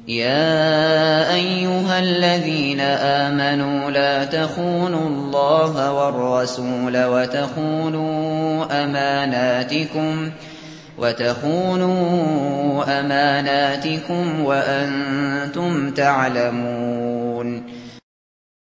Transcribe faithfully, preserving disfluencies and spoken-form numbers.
يَا أَيُّهَا الَّذِينَ آمَنُوا لَا تَخُونُوا اللَّهَ وَالرَّسُولَ وَتَخُونُوا أَمَانَاتِكُمْ وَتَخُونُوا أَمَانَاتِكُمْ وَأَنتُمْ تَعْلَمُونَ